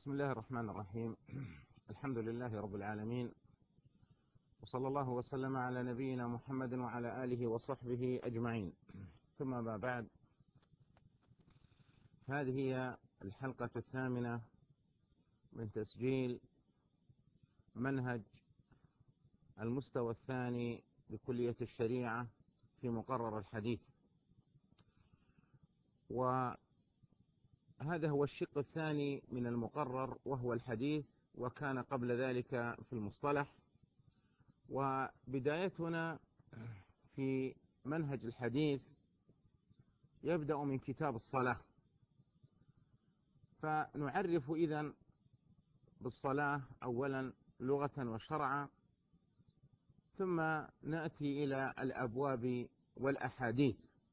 بسم الله الرحمن الرحيم. الحمد لله رب العالمين، وصلى الله وسلم على نبينا محمد وعلى آله وصحبه أجمعين، ثم ما بعد. هذه هي الحلقة الثامنة من تسجيل منهج المستوى الثاني بكلية الشريعة في مقرر الحديث، وهذا هو الشق الثاني من المقرر وهو الحديث، وكان قبل ذلك في المصطلح. وبدايتنا في منهج الحديث يبدأ من كتاب الصلاة، فنعرف إذن بالصلاة أولا لغة وشرعا، ثم نأتي إلى الأبواب والأحاديث.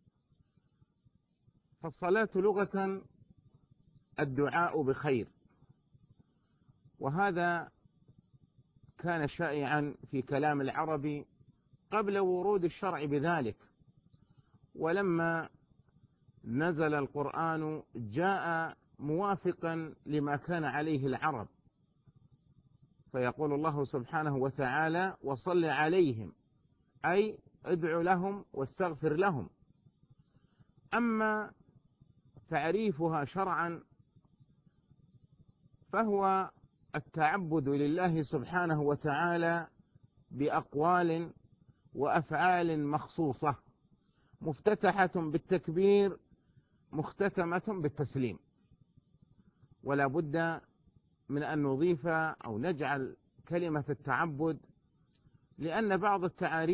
فالصلاة لغة الدعاء بخير، وهذا كان شائعا في كلام العرب قبل ورود الشرع بذلك، ولما نزل القرآن جاء موافقا لما كان عليه العرب، فيقول الله سبحانه وتعالى: وصل عليهم، أي ادع لهم واستغفر لهم. أما تعريفها شرعا فهو التعبد لله سبحانه وتعالى بأقوال وأفعال مخصوصة، مفتتحة بالتكبير مختتمة بالتسليم. ولا بد من أن نضيف أو نجعل كلمة التعبد، لأن بعض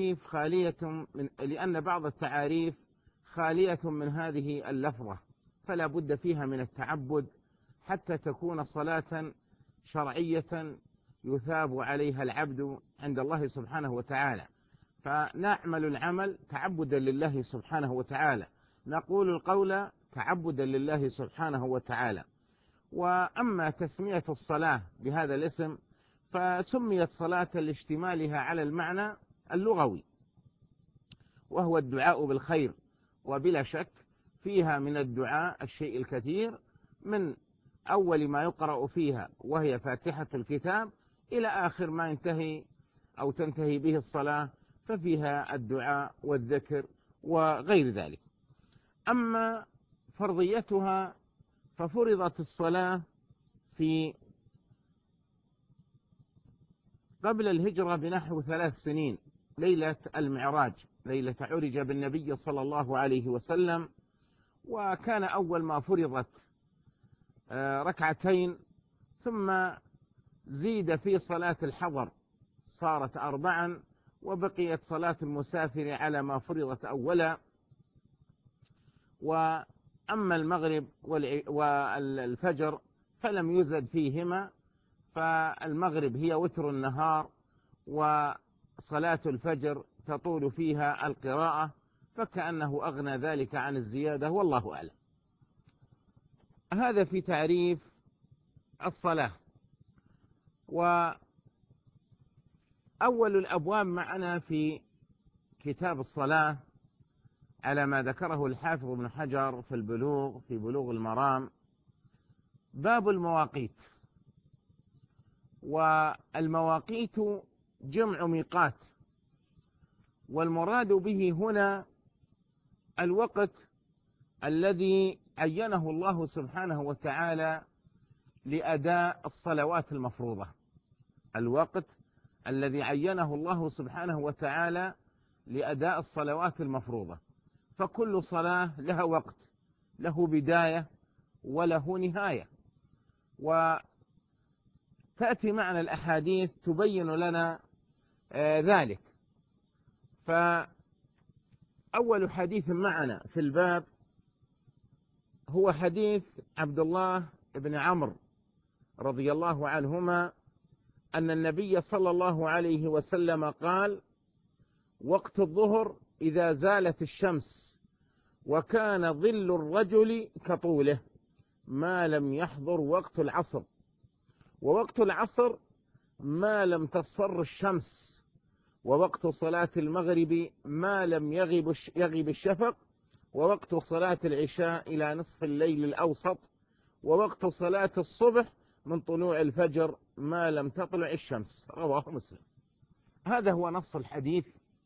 التعاريف خالية من هذه اللفظة، فلا بد فيها من التعبد حتى تكون صلاة شرعية يثاب عليها العبد عند الله سبحانه وتعالى. فنعمل العمل تعبدا لله سبحانه وتعالى، نقول القول تعبدا لله سبحانه وتعالى. وأما تسمية الصلاة بهذا الاسم فسميت صلاة لاشتمالها على المعنى اللغوي، وهو الدعاء بالخير، وبلا شك فيها من الدعاء الشيء الكثير، من أول ما يقرأ فيها وهي فاتحة الكتاب إلى آخر ما ينتهي أو تنتهي به الصلاة، ففيها الدعاء والذكر وغير ذلك. أما فرضيتها ففرضت الصلاة في قبل الهجرة بنحو 3 سنين، ليلة المعراج، ليلة عرج بالنبي صلى الله عليه وسلم. وكان أول ما فرضت 2 ركعتين، ثم زيد في صلاة الحضر صارت 4، وبقيت صلاة المسافر على ما فرضت أولا. وأما المغرب والفجر فلم يزد فيهما، فالمغرب هي وتر النهار، وصلاة الفجر تطول فيها القراءة، فكأنه أغنى ذلك عن الزيادة، والله أعلم. هذا في تعريف الصلاة. وأول الأبواب معنا في كتاب الصلاة على ما ذكره الحافظ ابن حجر في بلوغ المرام، باب المواقيت. والمواقيت جمع ميقات، والمراد به هنا الوقت الذي عينه الله سبحانه وتعالى لأداء الصلوات المفروضة، الوقت الذي عينه الله سبحانه وتعالى لأداء الصلوات المفروضة. فكل صلاة لها وقت، له بداية وله نهاية، وتأتي معنا الأحاديث تبين لنا ذلك. فأول حديث معنا في الباب هو حديث عبد الله بن عمرو رضي الله عنهما أن النبي صلى الله عليه وسلم قال: وقت الظهر إذا زالت الشمس وكان ظل الرجل كطوله ما لم يحضر وقت العصر، ووقت العصر ما لم تصفر الشمس، ووقت صلاة المغرب ما لم يغب الشفق، ووقت صلاة العشاء إلى نصف الليل الأوسط، ووقت صلاة الصبح من طلوع الفجر ما لم تطلع الشمس، رواه مسلم. هذا هو نص الحديث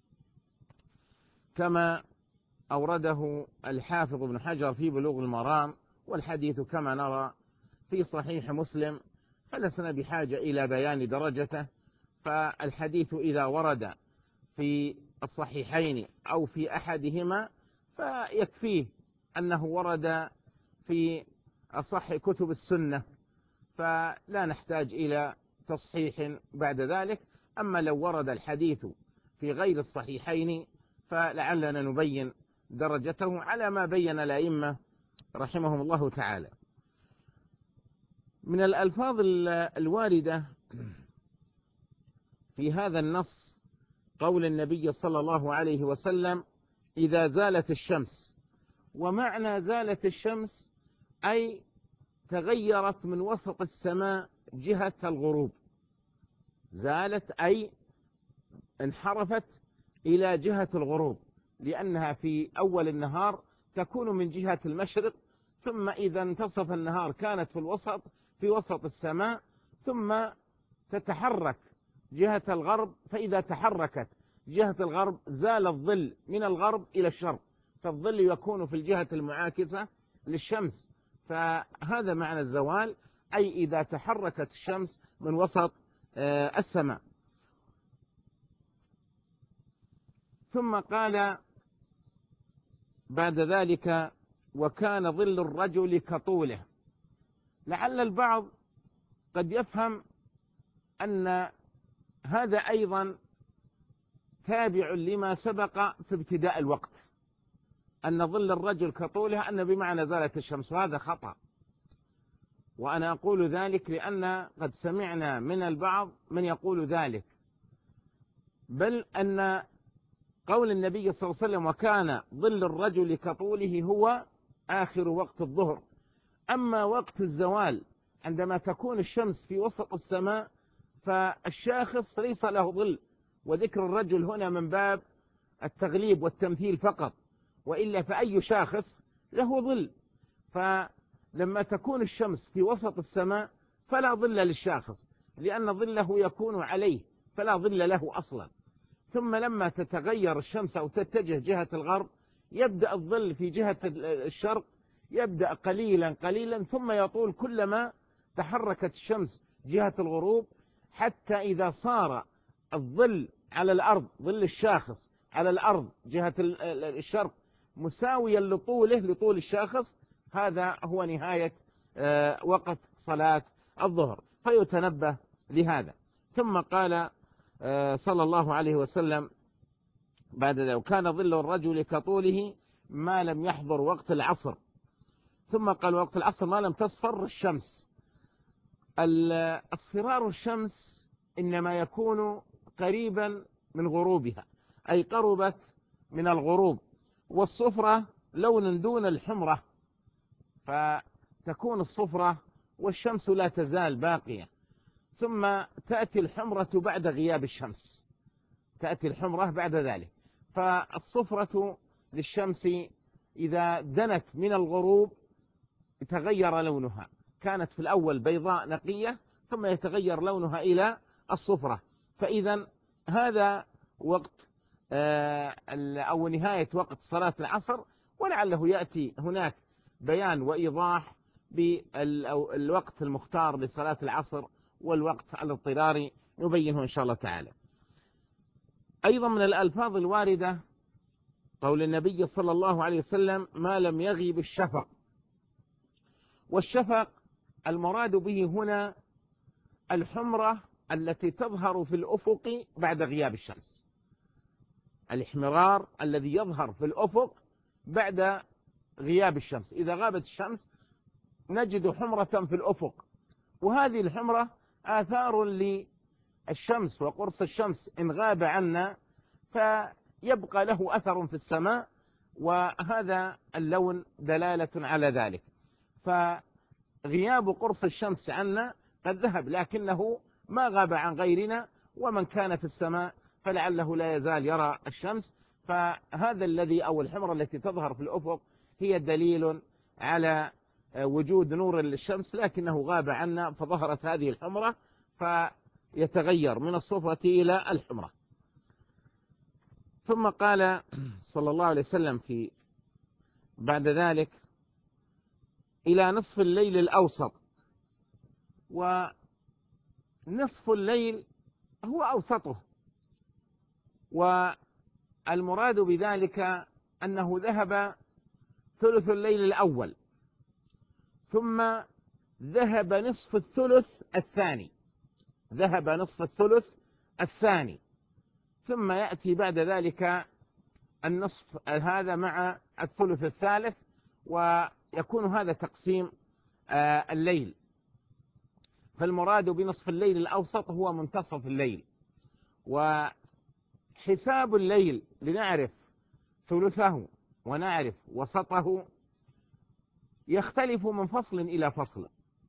كما أورده الحافظ ابن حجر في بلوغ المرام، والحديث كما نرى في صحيح مسلم، فلسنا بحاجة إلى بيان درجته. فالحديث إذا ورد في الصحيحين أو في أحدهما فيكفيه أنه ورد في أصح كتب السنة، فلا نحتاج إلى تصحيح بعد ذلك. أما لو ورد الحديث في غير الصحيحين فلعلنا نبين درجته على ما بين الأئمة رحمهم الله تعالى. من الألفاظ الواردة في هذا النص قول النبي صلى الله عليه وسلم: إذا زالت الشمس. ومعنى زالت الشمس أي تغيرت من وسط السماء جهة الغروب. زالت أي انحرفت إلى جهة الغروب، لأنها في أول النهار تكون من جهة المشرق، ثم إذا انتصف النهار كانت في وسط السماء، ثم تتحرك جهة الغرب. فإذا تحركت جهة الغرب زال الظل من الغرب إلى الشرق، فالظل يكون في الجهة المعاكسة للشمس. فهذا معنى الزوال، أي إذا تحركت الشمس من وسط السماء. ثم قال بعد ذلك: وكان ظل الرجل كطوله. لعل البعض قد يفهم أن هذا أيضا تابع لما سبق في ابتداء الوقت، أن ظل الرجل كطوله أن بمعنى زالت الشمس، وهذا خطأ. وأنا أقول ذلك لأن قد سمعنا من البعض من يقول ذلك، بل أن قول النبي صلى الله عليه وسلم: وكان ظل الرجل كطوله، هو آخر وقت الظهر. أما وقت الزوال عندما تكون الشمس في وسط السماء فالشاخص ليس له ظل، وذكر الرجل هنا من باب التغليب والتمثيل فقط، وإلا فأي شاخص له ظل. فلما تكون الشمس في وسط السماء فلا ظل للشاخص، لأن ظله يكون عليه، فلا ظل له أصلا. ثم لما تتغير الشمس أو تتجه جهة الغرب يبدأ الظل في جهة الشرق، يبدأ قليلا قليلا ثم يطول كلما تحركت الشمس جهة الغروب، حتى إذا صار الظل على الأرض، ظل الشاخص على الأرض جهة الشرق مساويا لطول الشاخص، هذا هو نهاية وقت صلاة الظهر، فيتنبه لهذا. ثم قال صلى الله عليه وسلم بعد ذلك: وكان ظل الرجل كطوله ما لم يحضر وقت العصر. ثم قال: وقت العصر ما لم تصفر الشمس. اصفرار الشمس إنما يكون قريبا من غروبها، أي قربت من الغروب. والصفرة لون دون الحمرة، فتكون الصفرة والشمس لا تزال باقية، ثم تأتي الحمرة بعد غياب الشمس، تأتي الحمرة بعد ذلك. فالصفرة للشمس إذا دنت من الغروب تغير لونها، كانت في الأول بيضاء نقية ثم يتغير لونها إلى الصفرة. فإذا هذا وقت أو نهاية وقت صلاة العصر، ولعله يأتي هناك بيان وإيضاح بالوقت المختار لصلاة العصر والوقت الاضطراري نبينه إن شاء الله تعالى. أيضا من الألفاظ الواردة قول النبي صلى الله عليه وسلم: ما لم يغيب الشفق. والشفق المراد به هنا الحمرة التي تظهر في الأفق بعد غياب الشمس، الاحمرار الذي يظهر في الأفق بعد غياب الشمس. إذا غابت الشمس نجد حمرة في الأفق، وهذه الحمرة آثار للشمس وقرص الشمس إن غاب عنا فيبقى له أثر في السماء، وهذا اللون دلالة على ذلك. فغياب قرص الشمس عنا قد ذهب، لكنه ما غاب عن غيرنا، ومن كان في السماء فلعله لا يزال يرى الشمس. فهذا الذي أو الحمرة التي تظهر في الأفق هي دليل على وجود نور الشمس لكنه غاب عنا فظهرت هذه الحمرة، فيتغير من الصفرة إلى الحمرة. ثم قال صلى الله عليه وسلم بعد ذلك إلى نصف الليل الأوسط. ونصف الليل هو أوسطه، والمراد بذلك أنه ذهب ثلث الليل الأول، ثم ذهب نصف الثلث الثاني، ذهب نصف الثلث الثاني، ثم يأتي بعد ذلك النصف هذا مع الثلث الثالث، ويكون هذا تقسيم الليل. فالمراد بنصف الليل الأوسط هو منتصف الليل. وحساب الليل لنعرف ثلثه ونعرف وسطه يختلف من فصل إلى فصل،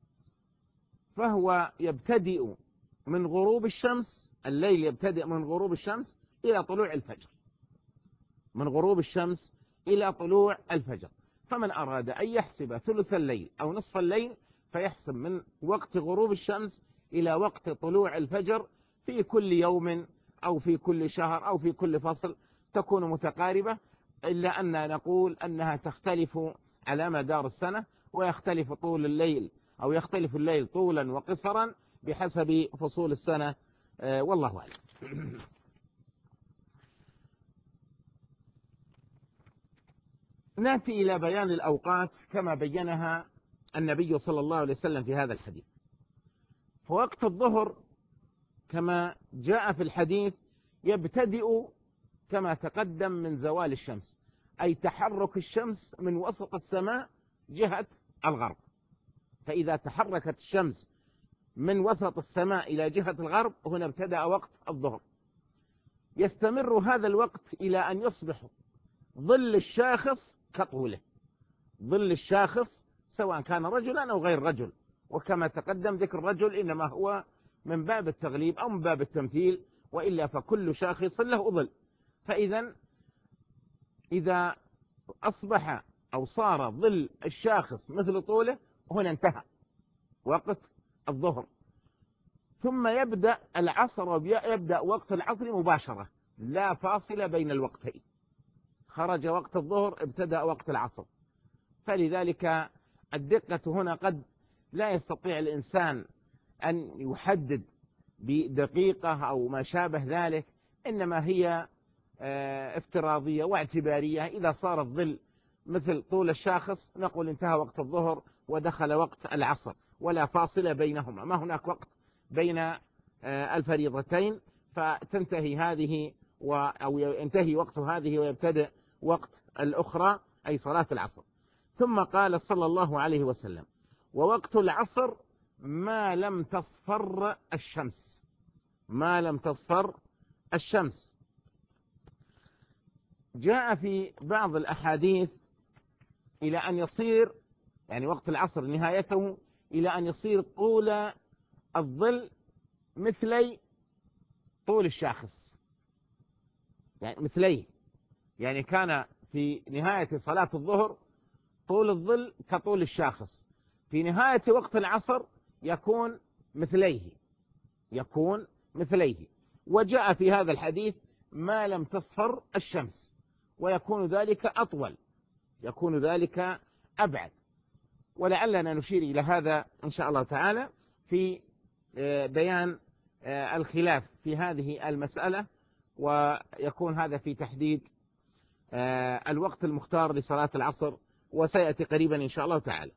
فهو يبتدئ من غروب الشمس، الليل يبتدئ من غروب الشمس إلى طلوع الفجر، من غروب الشمس إلى طلوع الفجر. فمن أراد أن يحسب ثلث الليل أو نصف الليل فيحسب من وقت غروب الشمس إلى وقت طلوع الفجر في كل يوم أو في كل شهر أو في كل فصل، تكون متقاربة، إلا أن نقول أنها تختلف على مدار السنة، ويختلف طول الليل أو يختلف الليل طولا وقصرا بحسب فصول السنة، والله أعلم. نأتي إلى بيان الأوقات كما بينها النبي صلى الله عليه وسلم في هذا الحديث. فوقت الظهر كما جاء في الحديث يبتدئ كما تقدم من زوال الشمس، أي تحرك الشمس من وسط السماء جهة الغرب. فإذا تحركت الشمس من وسط السماء إلى جهة الغرب هنا ابتدأ وقت الظهر. يستمر هذا الوقت إلى أن يصبح ظل الشاخص كطوله، ظل الشاخص سواء كان رجلا أو غير رجل، وكما تقدم ذكر الرجل إنما هو من باب التغليب أو من باب التمثيل، وإلا فكل شاخص له ظل. فإذا إذا أصبح أو صار ظل الشاخص مثل طوله هنا انتهى وقت الظهر. ثم يبدأ العصر، ويبدأ وقت العصر مباشرة، لا فاصل بين الوقتين. خرج وقت الظهر ابتدأ وقت العصر. فلذلك الدقة هنا قد لا يستطيع الإنسان أن يحدد بدقيقة أو ما شابه ذلك، إنما هي افتراضية واعتبارية. إذا صار الظل مثل طول الشاخص نقول انتهى وقت الظهر ودخل وقت العصر، ولا فاصل بينهما، ما هناك وقت بين الفريضتين، فتنتهي هذه أو ينتهي وقت هذه ويبتدئ وقت الأخرى أي صلاة العصر. ثم قال صلى الله عليه وسلم: ووقت العصر ما لم تصفر الشمس، ما لم تصفر الشمس. جاء في بعض الأحاديث إلى أن يصير يعني وقت العصر نهايته إلى أن يصير طول الظل مثلي طول الشاخص، يعني مثليه، يعني كان في نهاية صلاة الظهر طول الظل كطول الشاخص، في نهاية وقت العصر يكون مثليه، يكون مثليه. وجاء في هذا الحديث ما لم تصفر الشمس، ويكون ذلك أطول، يكون ذلك أبعد. ولعلنا نشير إلى هذا إن شاء الله تعالى في بيان الخلاف في هذه المسألة، ويكون هذا في تحديد الوقت المختار لصلاة العصر، وسيأتي قريبا إن شاء الله تعالى.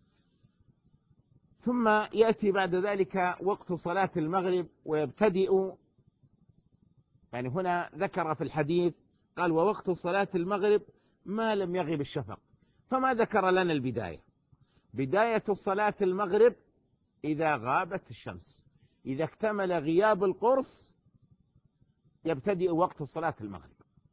ثم يأتي بعد ذلك وقت صلاة المغرب، ويبتدئ يعني هنا ذكر في الحديث قال: ووقت صلاة المغرب ما لم يغب الشفق. فما ذكر لنا البداية؟ بداية صلاة المغرب إذا غابت الشمس، إذا اكتمل غياب القرص يبتدئ وقت صلاة المغرب.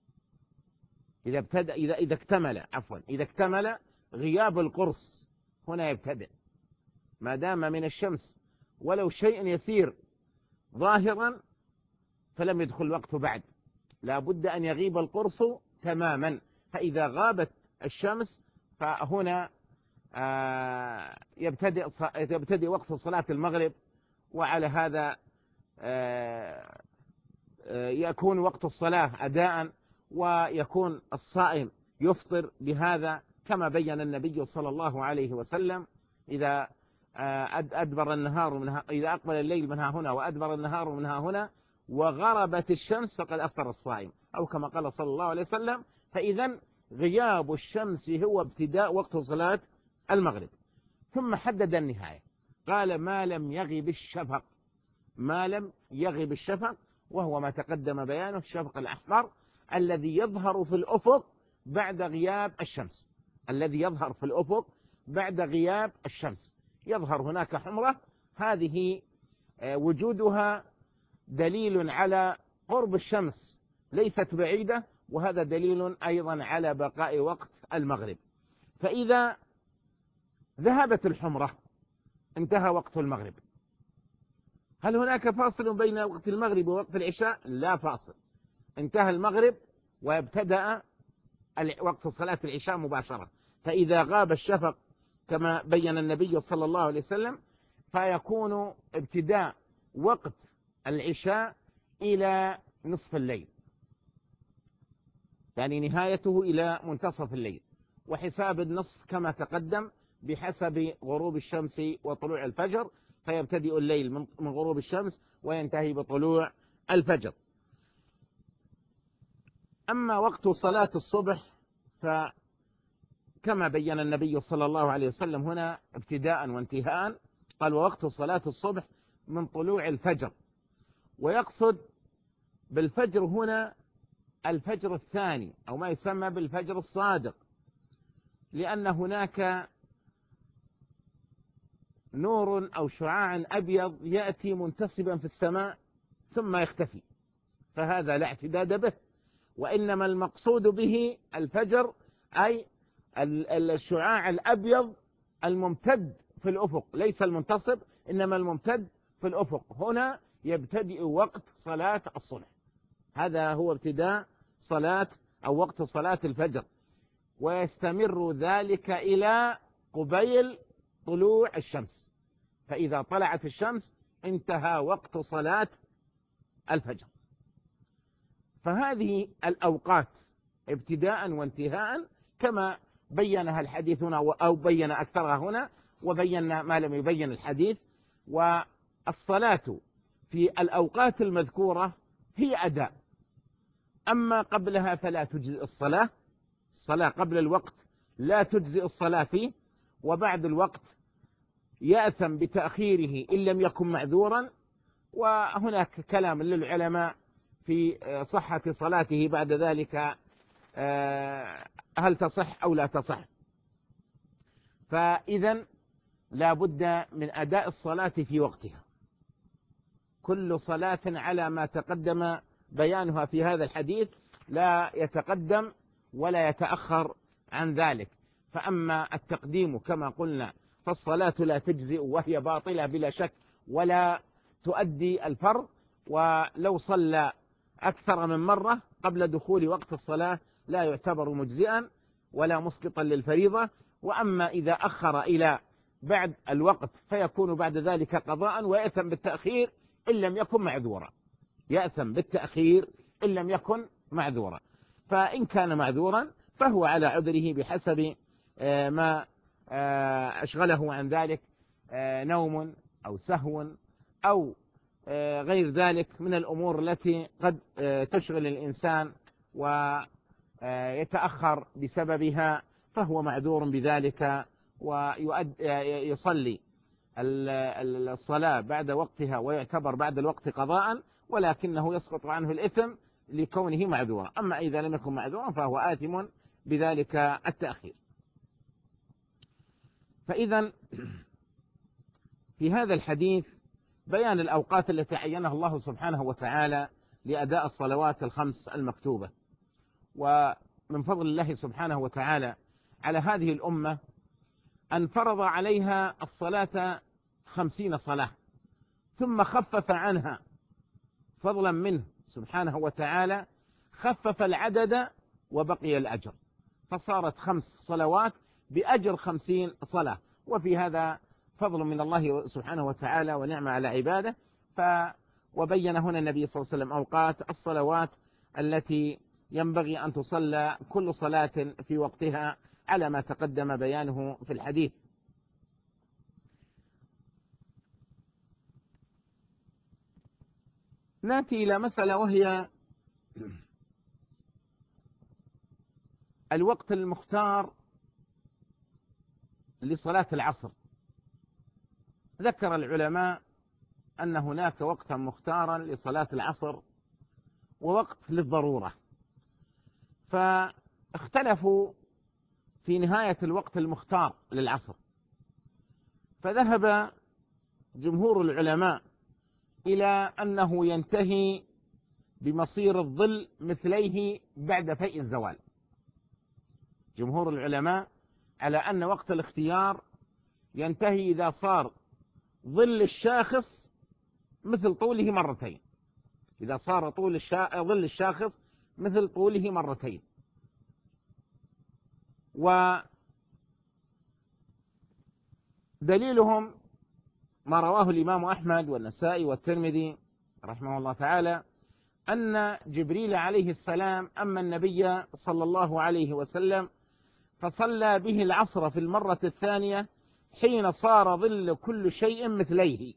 إذا اكتمل غياب القرص هنا يبتدئ، ما دام من الشمس ولو شيء يسير ظاهرا فلم يدخل الوقت بعد، لا بد أن يغيب القرص تماما. فإذا غابت الشمس فهنا يبتدئ وقت صلاة المغرب، وعلى هذا يكون وقت الصلاة أداء، ويكون الصائم يفطر بهذا، كما بين النبي صلى الله عليه وسلم: إذا أدبر النهار منها، إذا أقبل الليل منها هنا وأدبر النهار منها هنا وغربت الشمس فقد أفطر الصائم، أو كما قال صلى الله عليه وسلم. فإذا غياب الشمس هو ابتداء وقت صلاة المغرب. ثم حدد النهاية، قال: ما لم يغب الشفق. ما لم يغب الشفق، وهو ما تقدم بيانه، الشفق الأحمر الذي يظهر في الأفق بعد غياب الشمس، الذي يظهر في الأفق بعد غياب الشمس، يظهر هناك حمرة، هذه وجودها دليل على قرب الشمس، ليست بعيدة، وهذا دليل أيضا على بقاء وقت المغرب. فإذا ذهبت الحمرة انتهى وقت المغرب. هل هناك فاصل بين وقت المغرب ووقت العشاء؟ لا فاصل، انتهى المغرب وابتدأ وقت صلاة العشاء مباشرة. فإذا غاب الشفق كما بين النبي صلى الله عليه وسلم، فيكون ابتداء وقت العشاء إلى نصف الليل، يعني نهايته إلى منتصف الليل، وحساب النصف كما تقدم بحسب غروب الشمس وطلوع الفجر، فيبتدئ الليل من غروب الشمس وينتهي بطلوع الفجر. أما وقت صلاة الصبح فكما بين النبي صلى الله عليه وسلم هنا ابتداء وانتهاء، قال: ووقت صلاة الصبح من طلوع الفجر. ويقصد بالفجر هنا الفجر الثاني، أو ما يسمى بالفجر الصادق، لأن هناك نور أو شعاع أبيض يأتي منتصبا في السماء ثم يختفي، فهذا لا اعتداد به، وإنما المقصود به الفجر أي الشعاع الأبيض الممتد في الأفق، ليس المنتصب، إنما الممتد في الأفق. هنا يبتدئ وقت صلاة الصبح، هذا هو ابتداء صلاة أو وقت صلاة الفجر، ويستمر ذلك إلى قبيل طلوع الشمس، فإذا طلعت الشمس انتهى وقت صلاة الفجر. فهذه الأوقات ابتداء وانتهاء كما بينها الحديث هنا، أو بين أكثرها هنا، وبينا ما لم يبين الحديث. والصلاة في الأوقات المذكورة هي أداء، أما قبلها فلا تجزئ الصلاة قبل الوقت لا تجزئ الصلاة فيه، وبعد الوقت يأثم بتأخيره إن لم يكن معذورا. وهناك كلام للعلماء في صحة صلاته بعد ذلك، هل تصح أو لا تصح. فإذا لا بد من أداء الصلاة في وقتها، كل صلاة على ما تقدم بيانها في هذا الحديث، لا يتقدم ولا يتأخر عن ذلك. فأما التقديم كما قلنا فالصلاة لا تجزئ وهي باطلة بلا شك، ولا تؤدي الفرض، ولو صلى أكثر من مرة قبل دخول وقت الصلاة لا يعتبر مجزئا ولا مسقطا للفريضة. وأما إذا أخر إلى بعد الوقت فيكون بعد ذلك قضاء، ويأثم بالتأخير إن لم يكن معذورا، يأثم بالتأخير إن لم يكن معذورا. فإن كان معذورا فهو على عذره بحسب ما أشغله عن ذلك، نوم أو سهو أو غير ذلك من الأمور التي قد تشغل الإنسان ويتأخر بسببها، فهو معذور بذلك، ويصلي الصلاة بعد وقتها ويعتبر بعد الوقت قضاء، ولكنه يسقط عنه الإثم لكونه معذورا. أما إذا لم يكن معذورا فهو آثم بذلك التأخير. فإذا في هذا الحديث بيان الأوقات التي عينها الله سبحانه وتعالى لأداء الصلوات الخمس المكتوبة. ومن فضل الله سبحانه وتعالى على هذه الأمة أن فرض عليها الصلاة 50 صلاة، ثم خفف عنها فضلا منه سبحانه وتعالى، خفف العدد وبقي الأجر، فصارت 5 صلوات بأجر 50 صلاة. وفي هذا فضل من الله سبحانه وتعالى ونعمة على عباده. وبين هنا النبي صلى الله عليه وسلم أوقات الصلوات التي ينبغي أن تصلى كل صلاة في وقتها على ما تقدم بيانه في الحديث. نأتي إلى مسألة وهي الوقت المختار لصلاة العصر. ذكر العلماء أن هناك وقتا مختارا لصلاة العصر ووقت للضرورة، فاختلفوا في نهاية الوقت المختار للعصر. فذهب جمهور العلماء إلى أنه ينتهي بمصير الظل مثليه بعد فيء الزوال. جمهور العلماء على أن وقت الاختيار ينتهي إذا صار ظل الشاخص مثل طوله مرتين، إذا صار ظل الشاخص مثل طوله مرتين. ودليلهم ما رواه الإمام أحمد والنسائي والترمذي رحمه الله تعالى أن جبريل عليه السلام أما النبي صلى الله عليه وسلم فصلى به العصر في المرة الثانية حين صار ظل كل شيء مثليه،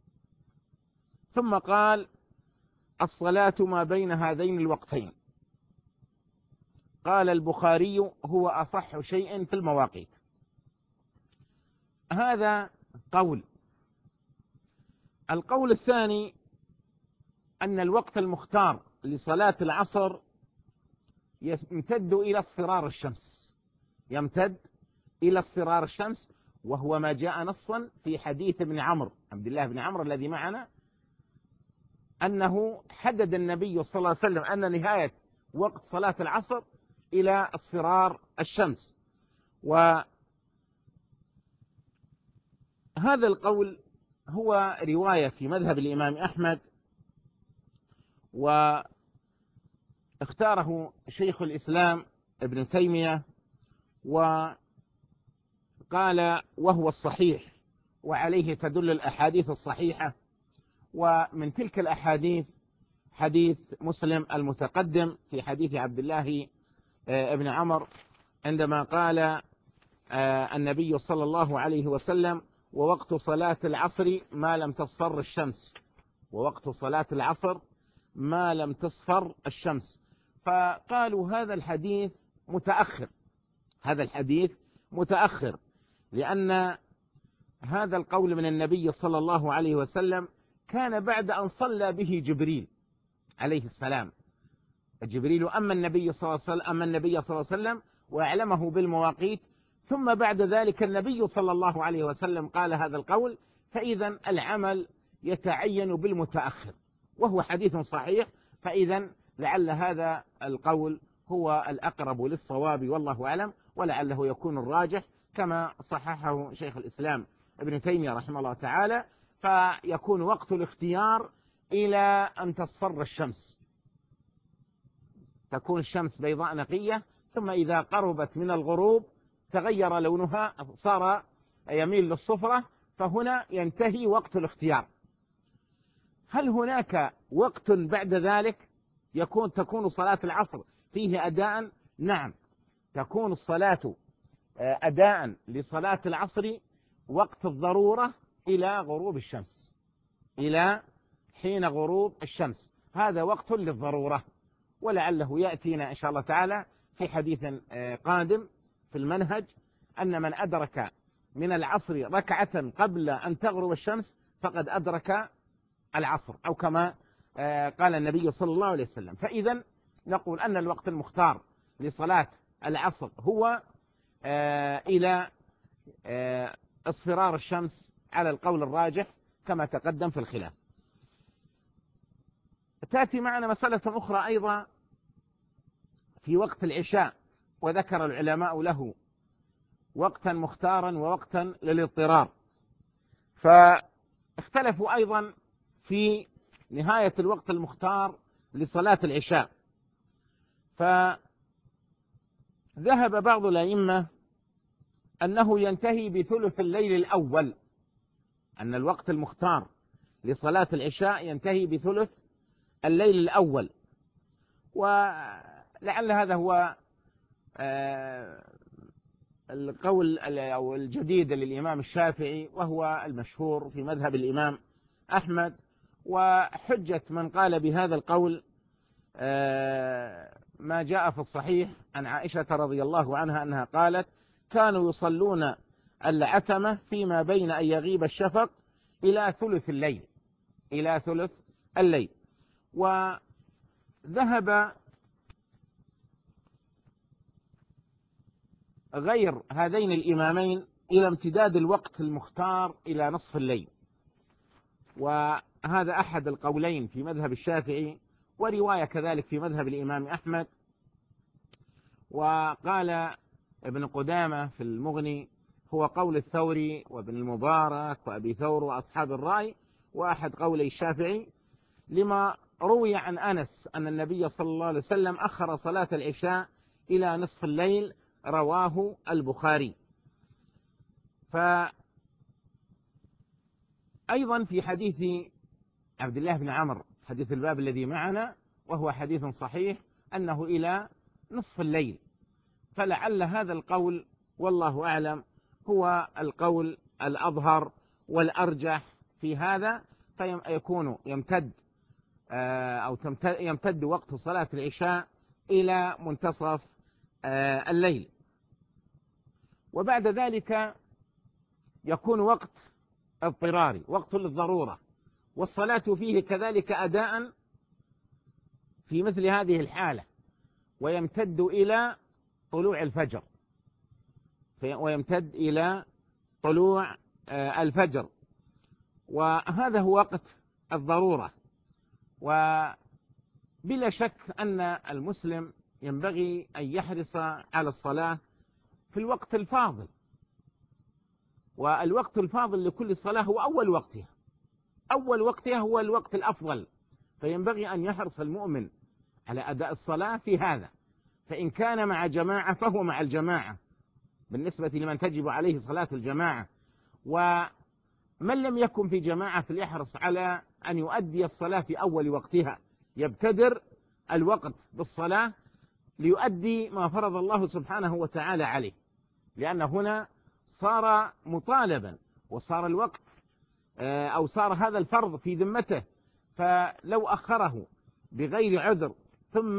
ثم قال: الصلاة ما بين هذين الوقتين. قال البخاري: هو أصح شيء في المواقيت. هذا قول. القول الثاني أن الوقت المختار لصلاة العصر يمتد إلى اصفرار الشمس، يمتد إلى اصفرار الشمس، وهو ما جاء نصا في حديث ابن عمرو، عبد الله بن عمرو الذي معنا، أنه حدد النبي صلى الله عليه وسلم أن نهاية وقت صلاة العصر إلى اصفرار الشمس. وهذا القول هو رواية في مذهب الإمام أحمد، واختاره شيخ الإسلام ابن تيمية، وقال وهو الصحيح، وعليه تدل الأحاديث الصحيحة. ومن تلك الأحاديث حديث مسلم المتقدم في حديث عبد الله ابن عمر عندما قال النبي صلى الله عليه وسلم: ووقت صلاة العصر ما لم تصفر الشمس، ووقت صلاة العصر ما لم تصفر الشمس. فقالوا هذا الحديث متأخر، هذا الحديث متأخر، لأن هذا القول من النبي صلى الله عليه وسلم كان بعد أن صلى به جبريل عليه السلام. جبريل أما النبي صلى الله عليه وسلم وأعلمه بالمواقيت، ثم بعد ذلك النبي صلى الله عليه وسلم قال هذا القول، فإذا العمل يتعين بالمتأخر، وهو حديث صحيح. فإذا لعل هذا القول هو الأقرب للصواب والله أعلم، ولعله يكون الراجح كما صححه شيخ الإسلام ابن تيمية رحمه الله تعالى. فيكون وقت الاختيار إلى أن تصفر الشمس، تكون الشمس بيضاء نقية، ثم إذا قربت من الغروب تغير لونها صار يميل للصفرة، فهنا ينتهي وقت الاختيار. هل هناك وقت بعد ذلك تكون صلاة العصر فيه أداء؟ نعم، تكون الصلاة أداء لصلاة العصر وقت الضرورة إلى غروب الشمس، إلى حين غروب الشمس، هذا وقت للضرورة. ولعله يأتينا إن شاء الله تعالى في حديث قادم في المنهج أن من أدرك من العصر ركعة قبل أن تغرب الشمس فقد أدرك العصر، أو كما قال النبي صلى الله عليه وسلم. فإذا نقول أن الوقت المختار لصلاة العصر هو إلى اصفرار الشمس على القول الراجح كما تقدم في الخلاف. تأتي معنا مسألة أخرى أيضا في وقت العشاء، وذكر العلماء له وقتا مختارا ووقتا للاضطرار. فاختلفوا أيضا في نهاية الوقت المختار لصلاة العشاء. فذهب بعض الأئمة أنه ينتهي بثلث الليل الأول، أن الوقت المختار لصلاة العشاء ينتهي بثلث الليل الأول. ولعل هذا هو القول أو الجديد للإمام الشافعي، وهو المشهور في مذهب الإمام أحمد. وحجة من قال بهذا القول ما جاء في الصحيح عن عائشة رضي الله عنها أنها قالت: كانوا يصلون العتمة فيما بين أن يغيب الشفق إلى ثلث الليل، إلى ثلث الليل. وذهب غير هذين الإمامين إلى امتداد الوقت المختار إلى نصف الليل، وهذا أحد القولين في مذهب الشافعي، ورواية كذلك في مذهب الإمام أحمد. وقال ابن قدامة في المغني: هو قول الثوري وابن المبارك وأبي ثور وأصحاب الرأي، وأحد قولي الشافعي، لما روي عن أنس أن النبي صلى الله عليه وسلم أخر صلاة العشاء إلى نصف الليل، رواه البخاري. فأيضا في حديث عبد الله بن عمرو، حديث الباب الذي معنا، وهو حديث صحيح، أنه إلى نصف الليل. فلعل هذا القول والله أعلم هو القول الأظهر والأرجح في هذا، فيكون يمتد وقت صلاة العشاء إلى منتصف الليل. وبعد ذلك يكون وقت اضطراري، وقت للضرورة، والصلاة فيه كذلك أداء في مثل هذه الحالة، ويمتد إلى طلوع الفجر، وهذا هو وقت الضرورة. وبلا شك أن المسلم ينبغي أن يحرص على الصلاة في الوقت الفاضل، والوقت الفاضل لكل صلاة هو أول وقتها هو الوقت الأفضل، فينبغي أن يحرص المؤمن على أداء الصلاة في هذا. فإن كان مع جماعة فهو مع الجماعة بالنسبة لمن تجب عليه صلاة الجماعة، ومن لم يكن في جماعة فليحرص على أن يؤدي الصلاة في أول وقتها، يبتدر الوقت بالصلاة ليؤدي ما فرض الله سبحانه وتعالى عليه، لأن هنا صار مطالبا، وصار الوقت أو صار هذا الفرض في ذمته. فلو أخره بغير عذر ثم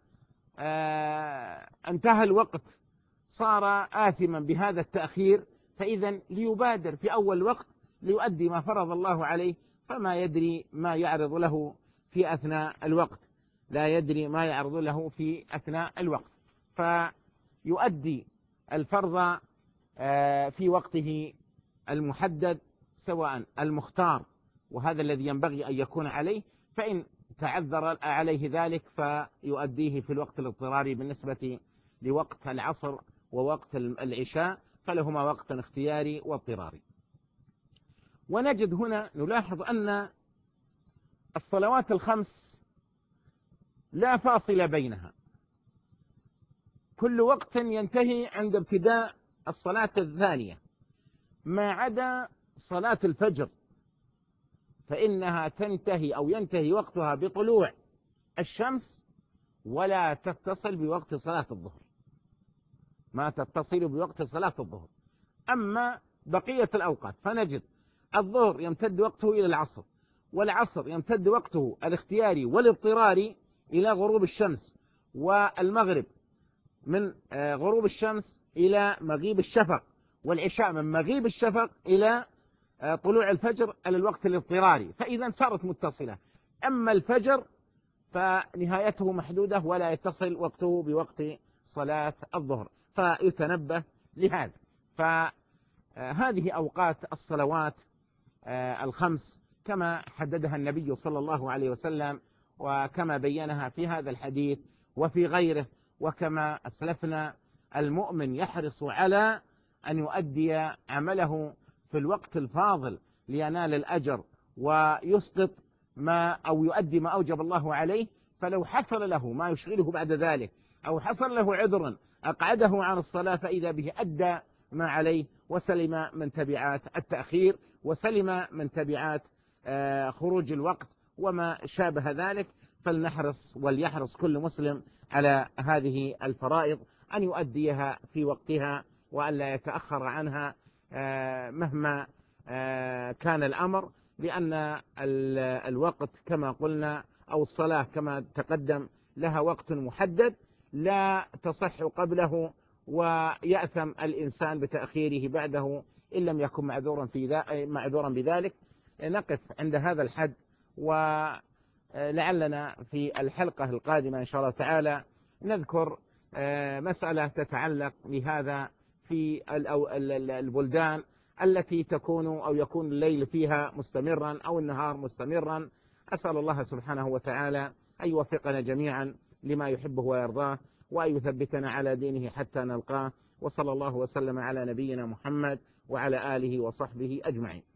انتهى الوقت صار آثما بهذا التأخير، فإذا ليبادر في أول وقت ليؤدي ما فرض الله عليه، فما يدري ما يعرض له في أثناء الوقت، لا يدري ما يعرض له في أثناء الوقت، فيؤدي الفرض في وقته المحدد سواء المختار، وهذا الذي ينبغي أن يكون عليه. فإن تعذر عليه ذلك فيؤديه في الوقت الاضطراري بالنسبة لوقت العصر ووقت العشاء، فلهما وقت اختياري واضطراري. ونجد هنا نلاحظ أن الصلوات الخمس لا فاصل بينها، كل وقت ينتهي عند ابتداء الصلاة الثانية، ما عدا صلاة الفجر، فإنها تنتهي أو ينتهي وقتها بطلوع الشمس، ولا تتصل بوقت صلاة الظهر، ما تتصل بوقت صلاة الظهر. أما بقية الأوقات فنجد الظهر يمتد وقته إلى العصر، والعصر يمتد وقته الاختياري والاضطراري إلى غروب الشمس، والمغرب من غروب الشمس إلى مغيب الشفق، والعشاء من مغيب الشفق إلى طلوع الفجر على الوقت الاضطراري، فإذا صارت متصلة. أما الفجر فنهايته محدودة ولا يتصل وقته بوقت صلاة الظهر، فيتنبه لهذا. فهذه أوقات الصلوات الخمس كما حددها النبي صلى الله عليه وسلم، وكما بينها في هذا الحديث وفي غيره. وكما أسلفنا المؤمن يحرص على أن يؤدي عمله في الوقت الفاضل لينال الأجر ويسقط أو يؤدي ما أوجب الله عليه. فلو حصل له ما يشغله بعد ذلك، أو حصل له عذر أقعده عن الصلاة، فإذا به أدى ما عليه وسلم من تبعات التأخير وسلم من تبعات خروج الوقت وما شابه ذلك. فلنحرص وليحرص كل مسلم على هذه الفرائض أن يؤديها في وقتها وأن لا يتأخر عنها مهما كان الأمر، لأن الوقت كما قلنا أو الصلاة كما تقدم لها وقت محدد لا تصح قبله، ويأثم الإنسان بتأخيره بعده إن لم يكن معذورا بذلك. نقف عند هذا الحد، ولعلنا في الحلقة القادمة إن شاء الله تعالى نذكر مسألة تتعلق بهذا في البلدان التي تكون أو يكون الليل فيها مستمرا أو النهار مستمرا. أسأل الله سبحانه وتعالى أن يوفقنا جميعا لما يحبه ويرضاه، وأن يثبتنا على دينه حتى نلقاه. وصلى الله وسلم على نبينا محمد وعلى آله وصحبه أجمعين.